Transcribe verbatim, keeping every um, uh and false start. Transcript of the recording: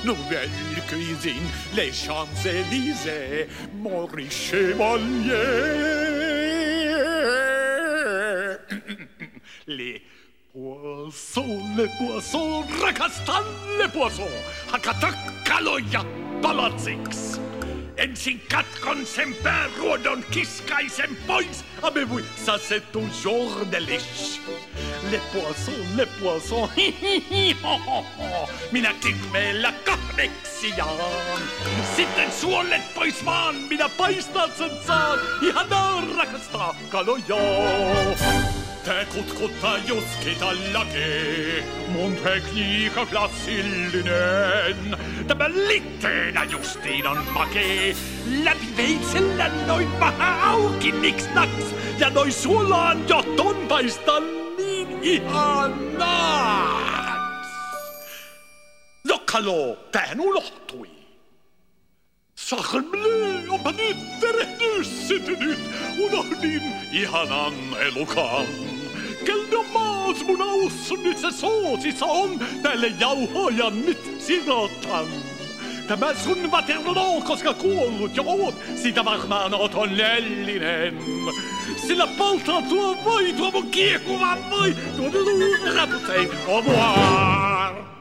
nouvelle cuisine, les Champs-Élysées, mon riche chevalier. Les poissons, les poissons, rakastan les poissons, hakatakaloja palatsiksi. Ensin katkon sen pääruodon, kiskaisen pois, amevuissa se toujours delish. Les poissons, les poissons, hi hi hi ho ho ho, minä kirveellä kahdeksi jaan. Sitten suolet pois vaan, minä paistan sen saan, ihanaa rakastaa kalojaa. Te kutkuttaa juski täälläkin, mun tekniikka klassillinen. Tämä litteenä justiin on makee, läpi veitsellä noin vähän auki niks naks. Ja noin suolaan johton paistan niin ihanat. No kalo, tähän unohtui. Sarmle, onpa nyt terehdys sytynyt, unohdin ihanan elukan. Kello maas mun aussa nyt se soosissa on, tälle jauhoja nyt sirotan. Tämä sun vaterno, koska kuollut jo oot, sitä varmaan oot onnellinen. Sillä poltaa tuo voi, tuo mun kiekuva voi, tuo mun raputein, au revoir.